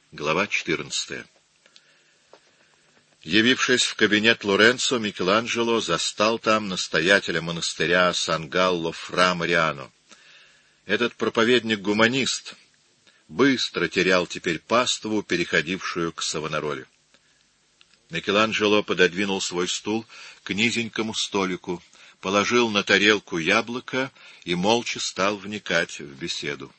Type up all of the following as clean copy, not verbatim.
Глава 14. Явившись в кабинет Лоренцо, Микеланджело застал там настоятеля монастыря Сан-Галло Фра Мариано. Этот проповедник-гуманист быстро терял теперь паству, переходившую к Савонароле. Микеланджело пододвинул свой стул к низенькому столику, положил на тарелку яблоко и молча стал вникать в беседу.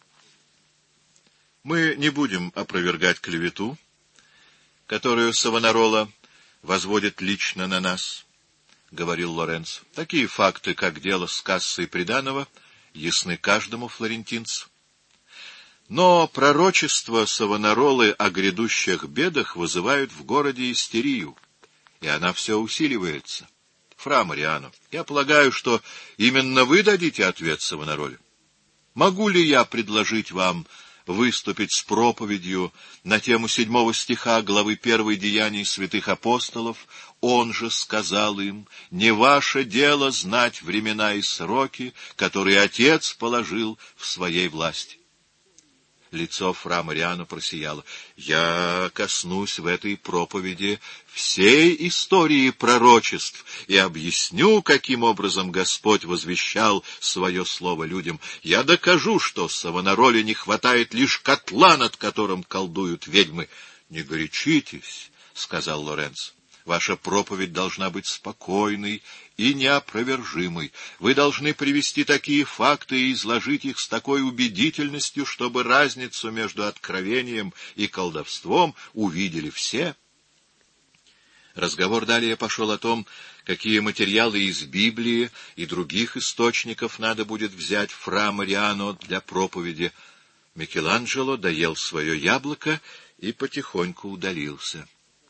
Мы не будем опровергать клевету, которую Савонарола возводит лично на нас, — говорил Лоренцо. Такие факты, как дело с кассой приданого, ясны каждому флорентинцу. Но пророчества Савонаролы о грядущих бедах вызывают в городе истерию, и она все усиливается. Фра Мариано, я полагаю, что именно вы дадите ответ Савонароле. Могу ли я предложить вам выступить с проповедью на тему 7 стиха главы 1 Деяний святых апостолов? Он же сказал им: «Не ваше дело знать времена и сроки, которые Отец положил в своей власти». Лицо Фра Мариано просияло. «Я коснусь в этой проповеди всей истории пророчеств и объясню, каким образом Господь возвещал свое слово людям. Я докажу, что Савонароле не хватает лишь котла, над которым колдуют ведьмы». «Не горячитесь», — сказал Лоренцо. «Ваша проповедь должна быть спокойной и неопровержимой. Вы должны привести такие факты и изложить их с такой убедительностью, чтобы разницу между откровением и колдовством увидели все». Разговор далее пошел о том, какие материалы из Библии и других источников надо будет взять Фра Мариано для проповеди. Микеланджело доел свое яблоко и потихоньку удалился.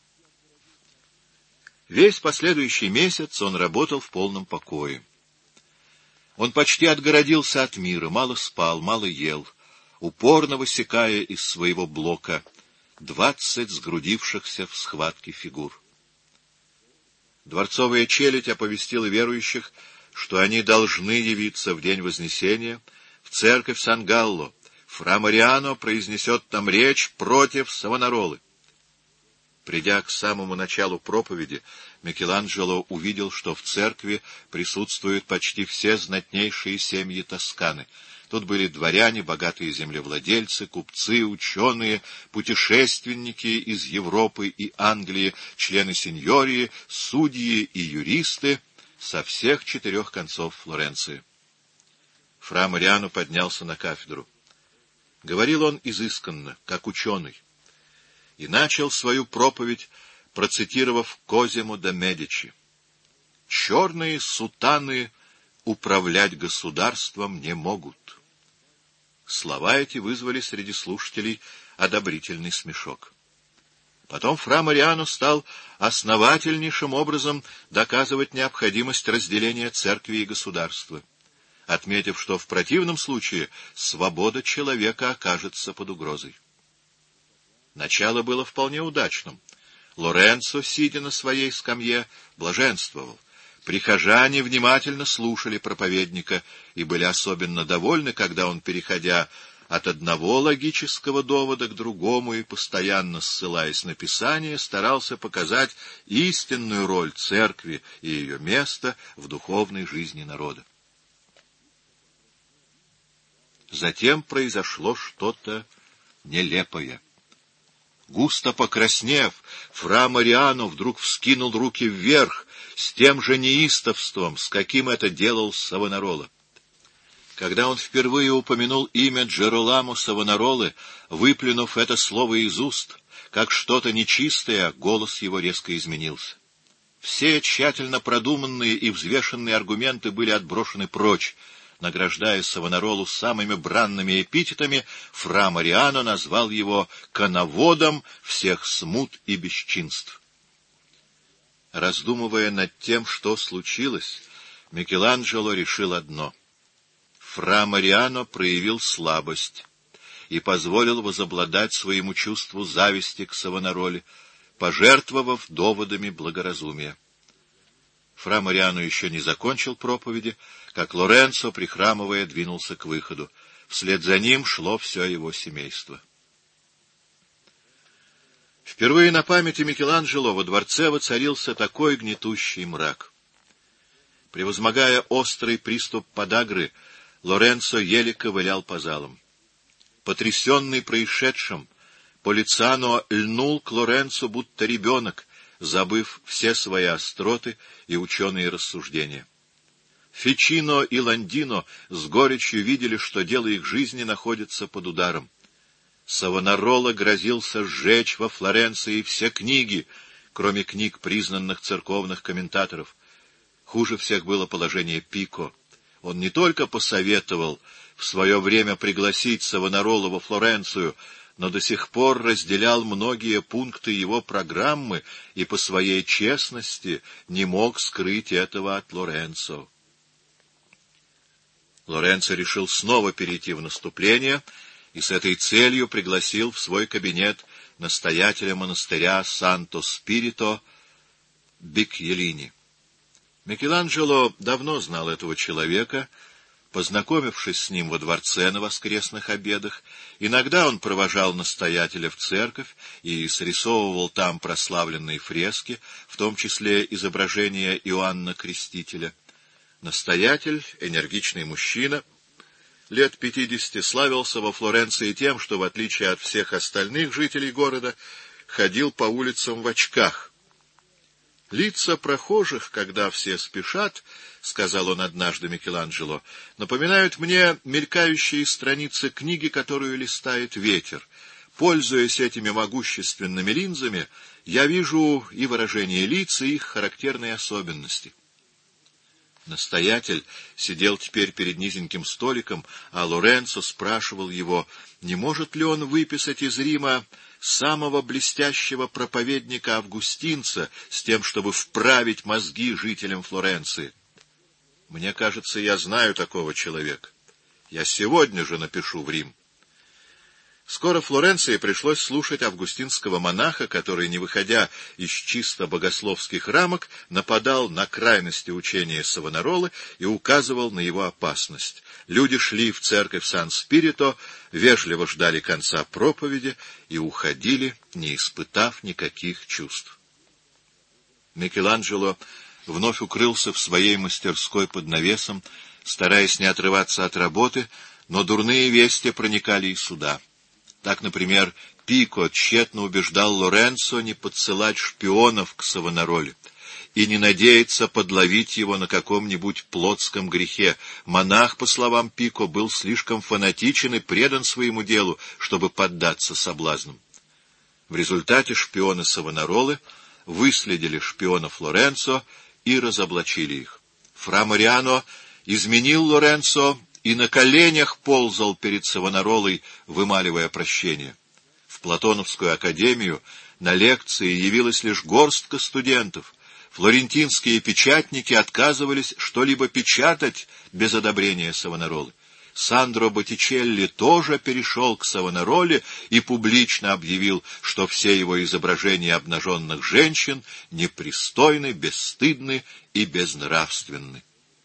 Весь последующий месяц он работал в полном покое. Он почти отгородился от мира, мало спал, мало ел, упорно высекая из своего блока 20 сгрудившихся в схватке фигур. Дворцовая челядь оповестила верующих, что они должны явиться в день Вознесения в церковь Сан-Галло. Фра Мариано произнесет там речь против Савонаролы. Придя к самому началу проповеди, Микеланджело увидел, что в церкви присутствуют почти все знатнейшие семьи Тосканы. Тут были дворяне, богатые землевладельцы, купцы, ученые, путешественники из Европы и Англии, члены сеньории, судьи и юристы со всех 4 концов Флоренции. Фра Мариано поднялся на кафедру. Говорил он изысканно, как ученый, и начал свою проповедь, процитировав Козимо де Медичи. «Черные сутаны управлять государством не могут». Слова эти вызвали среди слушателей одобрительный смешок. Потом Фра Мариано стал основательнейшим образом доказывать необходимость разделения церкви и государства, отметив, что в противном случае свобода человека окажется под угрозой. Начало было вполне удачным. Лоренцо, сидя на своей скамье, блаженствовал. Прихожане внимательно слушали проповедника и были особенно довольны, когда он, переходя от одного логического довода к другому и постоянно ссылаясь на Писание, старался показать истинную роль церкви и ее место в духовной жизни народа. Затем произошло что-то нелепое. Густо покраснев, Фра Мариано вдруг вскинул руки вверх с тем же неистовством, с каким это делал Савонарола. Когда он впервые упомянул имя Джероламо Савонаролы, выплюнув это слово из уст, как что-то нечистое, голос его резко изменился. Все тщательно продуманные и взвешенные аргументы были отброшены прочь. Награждая Савонаролу самыми бранными эпитетами, Фра Мариано назвал его коноводом всех смут и бесчинств. Раздумывая над тем, что случилось, Микеланджело решил одно. Фра Мариано проявил слабость и позволил возобладать своему чувству зависти к Савонароле, пожертвовав доводами благоразумия. Фра Мариано еще не закончил проповеди, как Лоренцо, прихрамывая, двинулся к выходу. Вслед за ним шло все его семейство. Впервые на памяти Микеланджело во дворце воцарился такой гнетущий мрак. Превозмогая острый приступ подагры, Лоренцо еле ковылял по залам. Потрясенный происшедшим, Полицано льнул к Лоренцо будто ребенок, забыв все свои остроты и ученые рассуждения. Фичино и Ландино с горечью видели, что дело их жизни находится под ударом. Савонарола грозился сжечь во Флоренции все книги, кроме книг признанных церковных комментаторов. Хуже всех было положение Пико. Он не только посоветовал в свое время пригласить Савонарола во Флоренцию, но до сих пор разделял многие пункты его программы и по своей честности не мог скрыть этого от Лоренцо. Лоренцо решил снова перейти в наступление и с этой целью пригласил в свой кабинет настоятеля монастыря Санто-Спирито Бикьелини. Микеланджело давно знал этого человека. Познакомившись с ним во дворце на воскресных обедах, иногда он провожал настоятеля в церковь и срисовывал там прославленные фрески, в том числе изображение Иоанна Крестителя. Настоятель, энергичный мужчина, лет 50, славился во Флоренции тем, что, в отличие от всех остальных жителей города, ходил по улицам в очках. «Лица прохожих, когда все спешат, — сказал он однажды Микеланджело, — напоминают мне мелькающие страницы книги, которую листает ветер. Пользуясь этими могущественными линзами, я вижу и выражение лиц, и их характерные особенности». Настоятель сидел теперь перед низеньким столиком, а Лоренцо спрашивал его, не может ли он выписать из Рима самого блестящего проповедника-августинца с тем, чтобы вправить мозги жителям Флоренции. «Мне кажется, я знаю такого человека. Я сегодня же напишу в Рим». Скоро Флоренции пришлось слушать августинского монаха, который, не выходя из чисто богословских рамок, нападал на крайности учения Савонаролы и указывал на его опасность. Люди шли в церковь Сан-Спирито, вежливо ждали конца проповеди и уходили, не испытав никаких чувств. Микеланджело вновь укрылся в своей мастерской под навесом, стараясь не отрываться от работы, но дурные вести проникали и сюда. Так, например, Пико тщетно убеждал Лоренцо не подсылать шпионов к Савонароле и не надеяться подловить его на каком-нибудь плотском грехе. Монах, по словам Пико, был слишком фанатичен и предан своему делу, чтобы поддаться соблазнам. В результате шпионы Савонаролы выследили шпионов Лоренцо и разоблачили их. Фра Мариано изменил Лоренцо и на коленях ползал перед Савонаролой, вымаливая прощение. В Платоновскую академию на лекции явилась лишь горстка студентов. Флорентинские печатники отказывались что-либо печатать без одобрения Савонаролы. Сандро Боттичелли тоже перешел к Савонароле и публично объявил, что все его изображения обнаженных женщин непристойны, бесстыдны и безнравственны.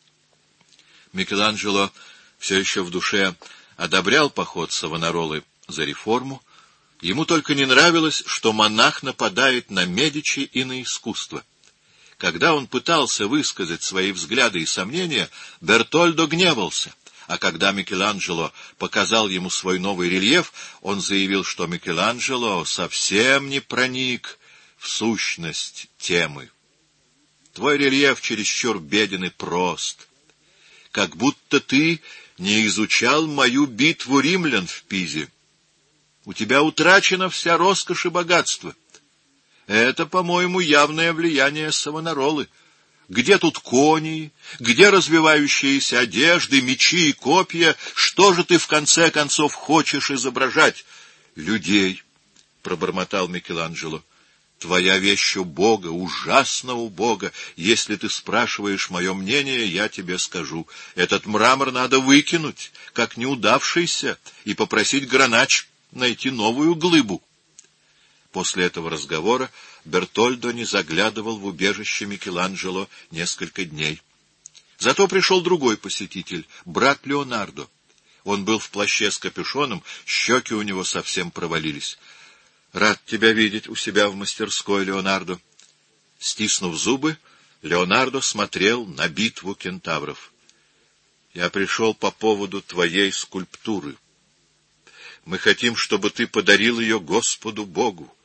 Микеланджело все еще в душе одобрял поход Савонаролы за реформу. Ему только не нравилось, что монах нападает на Медичи и на искусство. Когда он пытался высказать свои взгляды и сомнения, Бертольдо гневался, а когда Микеланджело показал ему свой новый рельеф, он заявил, что Микеланджело совсем не проник в сущность темы. «Твой рельеф чересчур беден и прост, как будто ты не изучал мою битву римлян в Пизе. У тебя утрачена вся роскошь и богатство. Это, по-моему, явное влияние Савонаролы. Где тут кони, где развивающиеся одежды, мечи и копья? Что же ты, в конце концов, хочешь изображать? Людей, — пробормотал Микеланджело. Твоя вещь у Бога, ужасно у Бога. Если ты спрашиваешь мое мнение, я тебе скажу. Этот мрамор надо выкинуть, как неудавшийся, и попросить Гранач найти новую глыбу. После этого разговора Бертольдо не заглядывал в убежище Микеланджело несколько дней. Зато пришел другой посетитель, брат Леонардо. Он был в плаще с капюшоном, щеки у него совсем провалились. Рад тебя видеть у себя в мастерской, Леонардо. Стиснув зубы, Леонардо смотрел на битву кентавров. Я пришел по поводу твоей скульптуры. Мы хотим, чтобы ты подарил ее Господу Богу.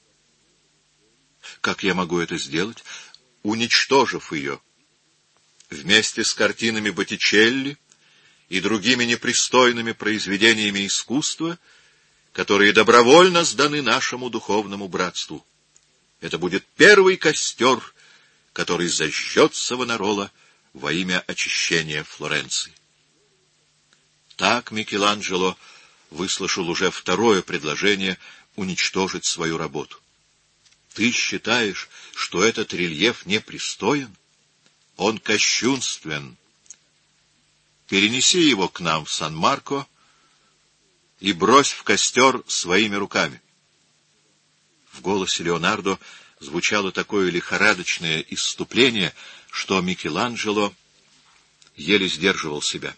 Как я могу это сделать? Уничтожив ее. Вместе с картинами Боттичелли и другими непристойными произведениями искусства, которые добровольно сданы нашему духовному братству. Это будет первый костер, который зажжет Савонарола во имя очищения Флоренции. Так Микеланджело выслушал уже второе предложение уничтожить свою работу. Ты считаешь, что этот рельеф непристоен? Он кощунствен. Перенеси его к нам в Сан-Марко и брось в костер своими руками. В голосе Леонардо звучало такое лихорадочное исступление, что Микеланджело еле сдерживал себя.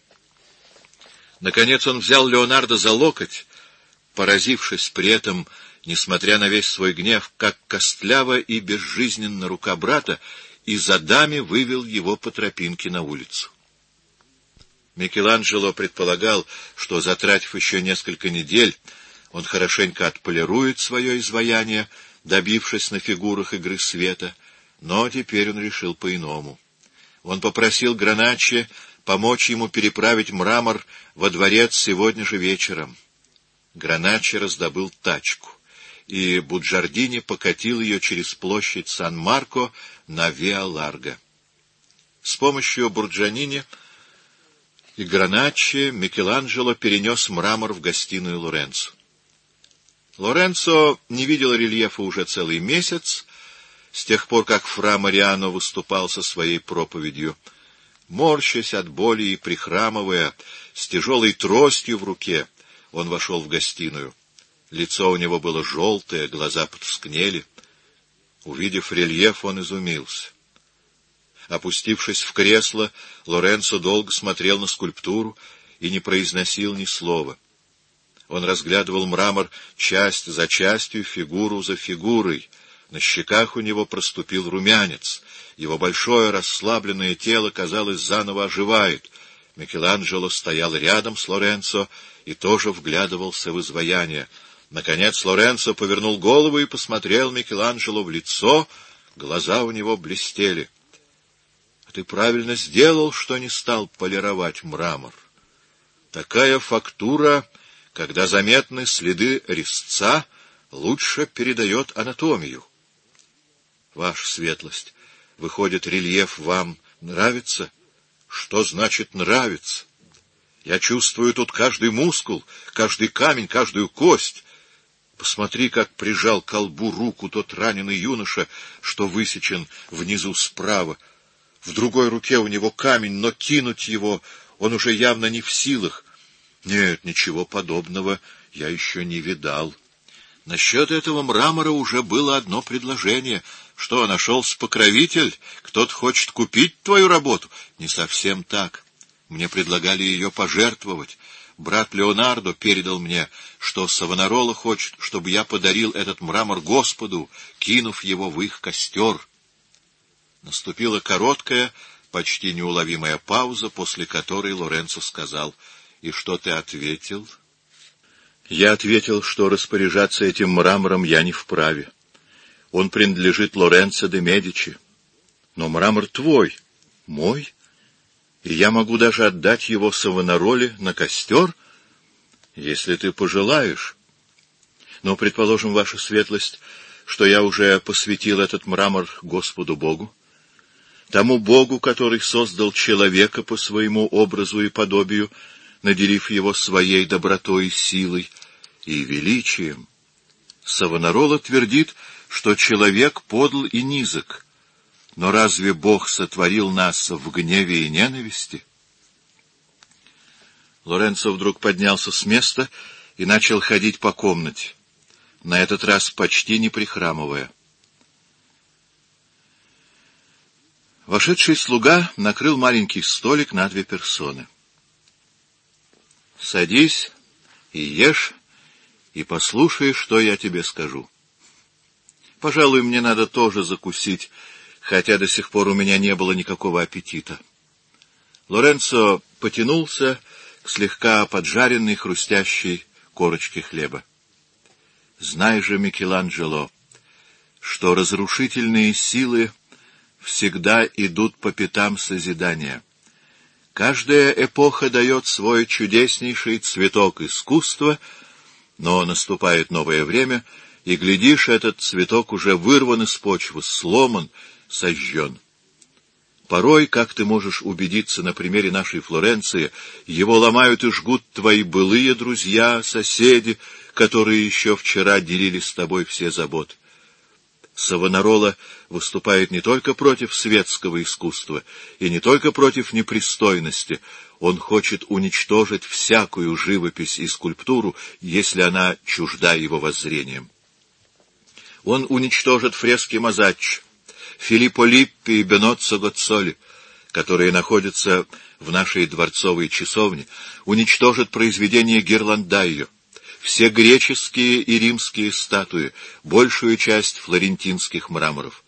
Наконец он взял Леонардо за локоть, поразившись при этом, несмотря на весь свой гнев, как костлява и безжизненна рука брата, и задами вывел его по тропинке на улицу. Микеланджело предполагал, что, затратив еще несколько недель, он хорошенько отполирует свое изваяние, добившись на фигурах игры света, но теперь он решил по-иному. Он попросил Граначчи помочь ему переправить мрамор во дворец сегодня же вечером. Граначчи раздобыл тачку, и Буджардини покатил ее через площадь Сан-Марко на Виа-Ларго. С помощью Бурджанини и Граначчи Микеланджело перенес мрамор в гостиную Лоренцо. Лоренцо не видел рельефа уже целый месяц, с тех пор, как фра Мариано выступал со своей проповедью. Морщась от боли и прихрамывая, с тяжелой тростью в руке, он вошел в гостиную. Лицо у него было желтое, глаза потускнели. Увидев рельеф, он изумился. Опустившись в кресло, Лоренцо долго смотрел на скульптуру и не произносил ни слова. Он разглядывал мрамор часть за частью, фигуру за фигурой. На щеках у него проступил румянец. Его большое расслабленное тело, казалось, заново оживает. Микеланджело стоял рядом с Лоренцо и тоже вглядывался в изваяние. Наконец Лоренцо повернул голову и посмотрел Микеланджело в лицо. Глаза у него блестели. — Ты правильно сделал, что не стал полировать мрамор. Такая фактура, когда заметны следы резца, лучше передает анатомию. Ваша светлость, выходит, рельеф вам нравится? Что значит нравится? Я чувствую тут каждый мускул, каждый камень, каждую кость. Посмотри, как прижал к колбу руку тот раненый юноша, что высечен внизу справа. В другой руке у него камень, но кинуть его он уже явно не в силах. Нет, ничего подобного я еще не видал. Насчет этого мрамора уже было одно предложение. Что, нашелся покровитель? Кто-то хочет купить твою работу? Не совсем так. Мне предлагали ее пожертвовать. Брат Леонардо передал мне, что Савонарола хочет, чтобы я подарил этот мрамор Господу, кинув его в их костер. Наступила короткая, почти неуловимая пауза, после которой Лоренцо сказал: «И что ты ответил?» «Я ответил, что распоряжаться этим мрамором я не вправе. Он принадлежит Лоренцо де Медичи. Но мрамор твой, мой, и я могу даже отдать его Савонароле на костер, если ты пожелаешь. Но, предположим, ваша светлость, что я уже посвятил этот мрамор Господу Богу, тому Богу, который создал человека по своему образу и подобию, наделив его своей добротой, силой и величием. Савонарола твердит, что человек подл и низок. Но разве Бог сотворил нас в гневе и ненависти? Лоренцо вдруг поднялся с места и начал ходить по комнате, на этот раз почти не прихрамывая. Вошедший слуга накрыл маленький столик на 2 персоны. «Садись и ешь, и послушай, что я тебе скажу. Пожалуй, мне надо тоже закусить, хотя до сих пор у меня не было никакого аппетита. Лоренцо потянулся к слегка поджаренной хрустящей корочке хлеба. Знай же, Микеланджело, что разрушительные силы всегда идут по пятам созидания. Каждая эпоха дает свой чудеснейший цветок искусства, но наступает новое время, и, глядишь, этот цветок уже вырван из почвы, сломан, сожжен. Порой, как ты можешь убедиться на примере нашей Флоренции, его ломают и жгут твои былые друзья, соседи, которые еще вчера делили с тобой все заботы. Савонарола выступает не только против светского искусства и не только против непристойности, он хочет уничтожить всякую живопись и скульптуру, если она чужда его воззрениям. Он уничтожит фрески Мазаччо, Филиппо Липпи и Беноццо Гоццоли, которые находятся в нашей дворцовой часовне, уничтожит произведения Гирландайо, все греческие и римские статуи, большую часть флорентинских мраморов.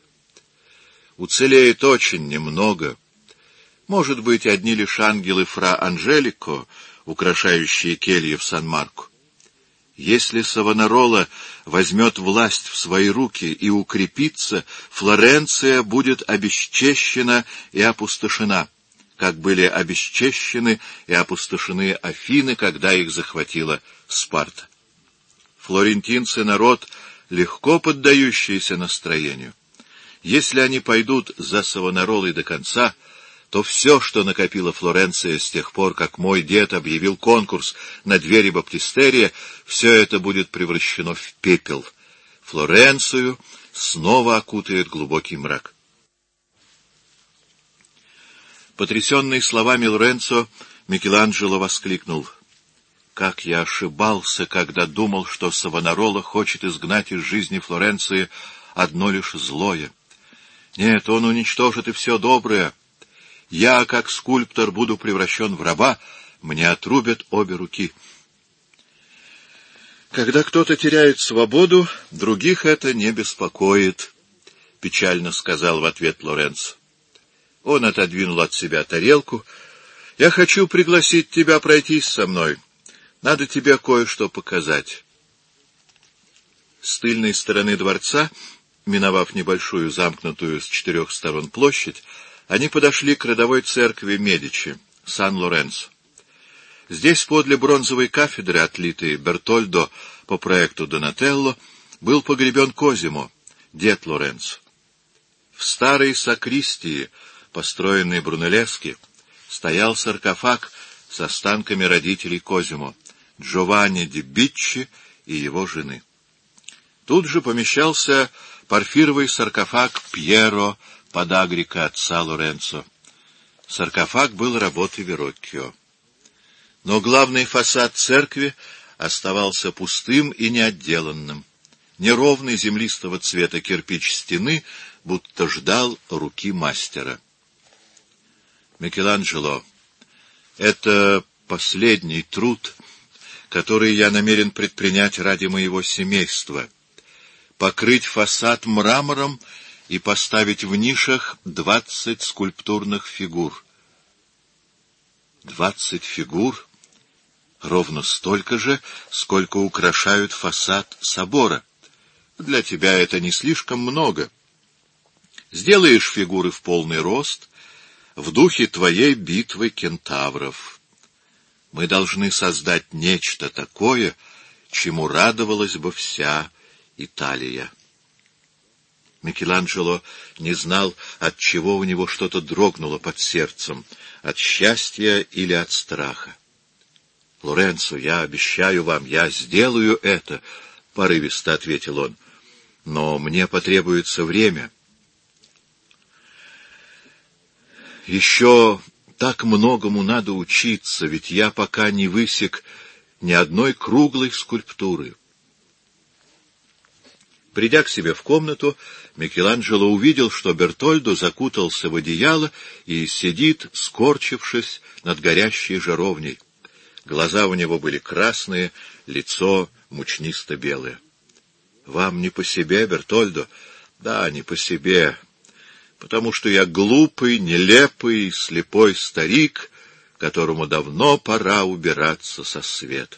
Уцелеет очень немного. Может быть, одни лишь ангелы фра Анжелико, украшающие кельи в Сан-Марко. Если Савонарола возьмет власть в свои руки и укрепится, Флоренция будет обесчещена и опустошена, как были обесчещены и опустошены Афины, когда их захватила Спарта. Флорентинцы — народ, легко поддающийся настроению. Если они пойдут за Савонаролой до конца, то все, что накопила Флоренция с тех пор, как мой дед объявил конкурс на двери баптистерия, все это будет превращено в пепел. Флоренцию снова окутает глубокий мрак. Потрясенный словами Лоренцо, Микеланджело воскликнул: «Как я ошибался, когда думал, что Савонарола хочет изгнать из жизни Флоренции одно лишь злое. Нет, он уничтожит и все доброе. Я, как скульптор, буду превращен в раба, мне отрубят обе руки». «Когда кто-то теряет свободу, других это не беспокоит», — печально сказал в ответ Лоренцо. Он отодвинул от себя тарелку. «Я хочу пригласить тебя пройтись со мной. Надо тебе кое-что показать». С тыльной стороны дворца, миновав небольшую замкнутую с 4 сторон площадь, они подошли к родовой церкви Медичи, Сан-Лоренцо. Здесь, подле бронзовой кафедры, отлитой Бертольдо по проекту Донателло, был погребен Козимо, дед Лоренцо. В старой сакристии, построенной Брунеллески, стоял саркофаг с останками родителей Козимо, Джованни ди Биччи и его жены. Тут же помещался порфировый саркофаг Пьеро Подагрика, отца Лоренцо. Саркофаг был работы Вероккио. Но главный фасад церкви оставался пустым и неотделанным. Неровный землистого цвета кирпич стены будто ждал руки мастера. «Микеланджело, это последний труд, который я намерен предпринять ради моего семейства. Покрыть фасад мрамором и поставить в нишах 20 скульптурных фигур». 20 фигур? Ровно столько же, сколько украшают фасад собора. Для тебя это не слишком много. Сделаешь фигуры в полный рост, в духе твоей битвы кентавров. Мы должны создать нечто такое, чему радовалась бы вся Италия. Микеланджело не знал, от чего у него что-то дрогнуло под сердцем, от счастья или от страха. — Лоренцо, я обещаю вам, я сделаю это, — порывисто ответил он. — Но мне потребуется время. Еще так многому надо учиться, ведь я пока не высек ни одной круглой скульптуры. Придя к себе в комнату, Микеланджело увидел, что Бертольдо закутался в одеяло и сидит, скорчившись над горящей жаровней. Глаза у него были красные, лицо мучнисто-белое. — Вам не по себе, Бертольдо? — Да, не по себе, потому что я глупый, нелепый, слепой старик, которому давно пора убираться со света.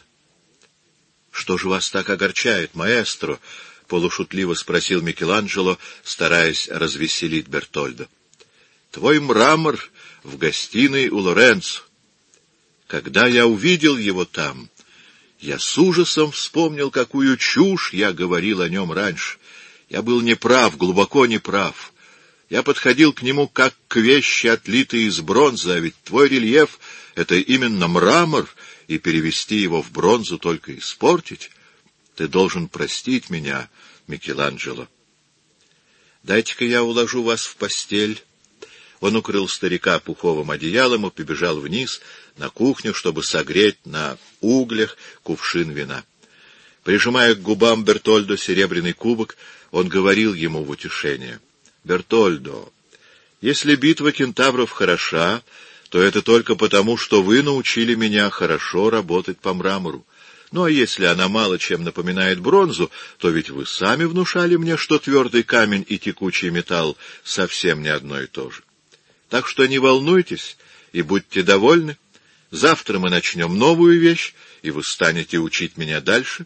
— Что же вас так огорчает, маэстро? — полушутливо спросил Микеланджело, стараясь развеселить Бертольдо. — Твой мрамор в гостиной у Лоренцо. Когда я увидел его там, я с ужасом вспомнил, какую чушь я говорил о нем раньше. Я был неправ, глубоко неправ. Я подходил к нему как к вещи, отлитой из бронзы, а ведь твой рельеф — это именно мрамор, и перевести его в бронзу только испортить. Ты должен простить меня, Микеланджело. Дайте-ка я уложу вас в постель. Он укрыл старика пуховым одеялом и побежал вниз на кухню, чтобы согреть на углях кувшин вина. Прижимая к губам Бертольдо серебряный кубок, он говорил ему в утешение: — Бертольдо, если битва кентавров хороша, то это только потому, что вы научили меня хорошо работать по мрамору. Ну, а если она мало чем напоминает бронзу, то ведь вы сами внушали мне, что твердый камень и текучий металл совсем не одно и то же. Так что не волнуйтесь и будьте довольны. Завтра мы начнем новую вещь, и вы станете учить меня дальше.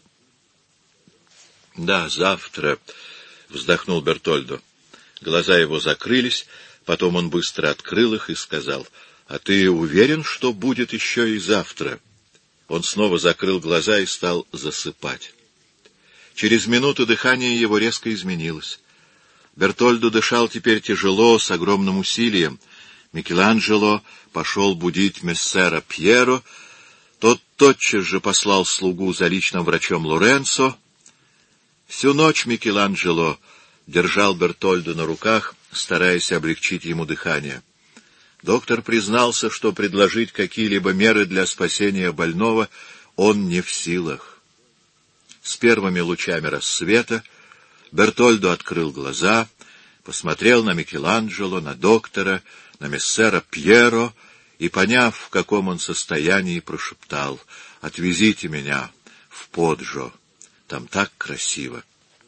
— Да, завтра, — вздохнул Бертольдо. Глаза его закрылись, потом он быстро открыл их и сказал: — А ты уверен, что будет еще и завтра? Он снова закрыл глаза и стал засыпать. Через минуту дыхание его резко изменилось. Бертольдо дышал теперь тяжело, с огромным усилием. Микеланджело пошел будить мессера Пьеро. Тот тотчас же послал слугу за личным врачом Лоренцо. Всю ночь Микеланджело держал Бертольдо на руках, стараясь облегчить ему дыхание. Доктор признался, что предложить какие-либо меры для спасения больного он не в силах. С первыми лучами рассвета Бертольдо открыл глаза, посмотрел на Микеланджело, на доктора, на мессера Пьеро и, поняв, в каком он состоянии, прошептал: — Отвезите меня в Поджо, там так красиво.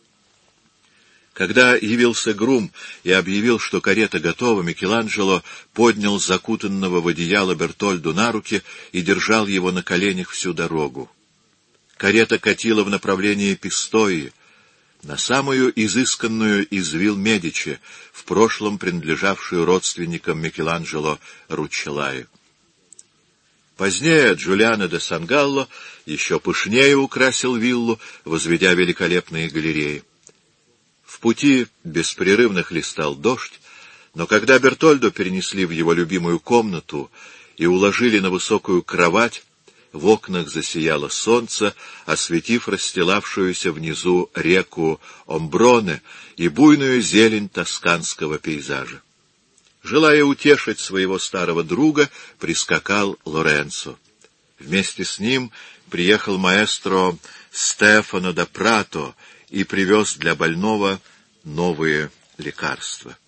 Когда явился грум и объявил, что карета готова, Микеланджело поднял закутанного в одеяло Бертольду на руки и держал его на коленях всю дорогу. Карета катила в направлении Пистои, на самую изысканную из вилл Медичи, в прошлом принадлежавшую родственникам Микеланджело Руччеллаи. Позднее Джулиано де Сангалло еще пышнее украсил виллу, возведя великолепные галереи. В пути беспрерывно хлестал дождь, но когда Бертольдо перенесли в его любимую комнату и уложили на высокую кровать, в окнах засияло солнце, осветив расстилавшуюся внизу реку Омброне и буйную зелень тосканского пейзажа. Желая утешить своего старого друга, прискакал Лоренцо. Вместе с ним приехал маэстро Стефано да Прато и привез для больного новые лекарства.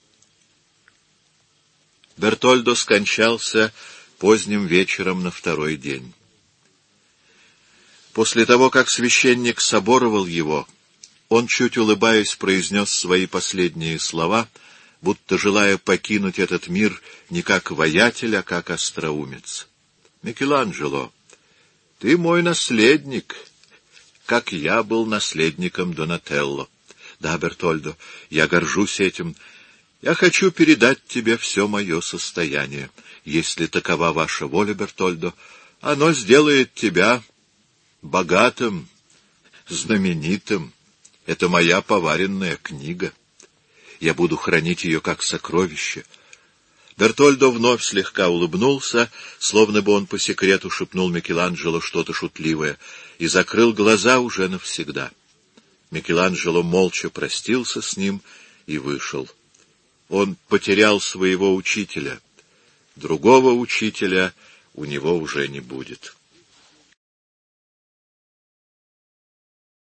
Бертольдо скончался поздним вечером на второй день. После того, как священник соборовал его, он, чуть улыбаясь, произнес свои последние слова, будто желая покинуть этот мир не как воятель, а как остроумец. — Микеланджело, ты мой наследник, как я был наследником Донателло. Да, Бертольдо, я горжусь этим. Я хочу передать тебе все мое состояние. Если такова ваша воля, Бертольдо, оно сделает тебя богатым, знаменитым. Это моя поваренная книга. Я буду хранить ее как сокровище. Бертольдо вновь слегка улыбнулся, словно бы он по секрету шепнул Микеланджело что-то шутливое, и закрыл глаза уже навсегда. Микеланджело молча простился с ним и вышел. Он потерял своего учителя. Другого учителя у него уже не будет.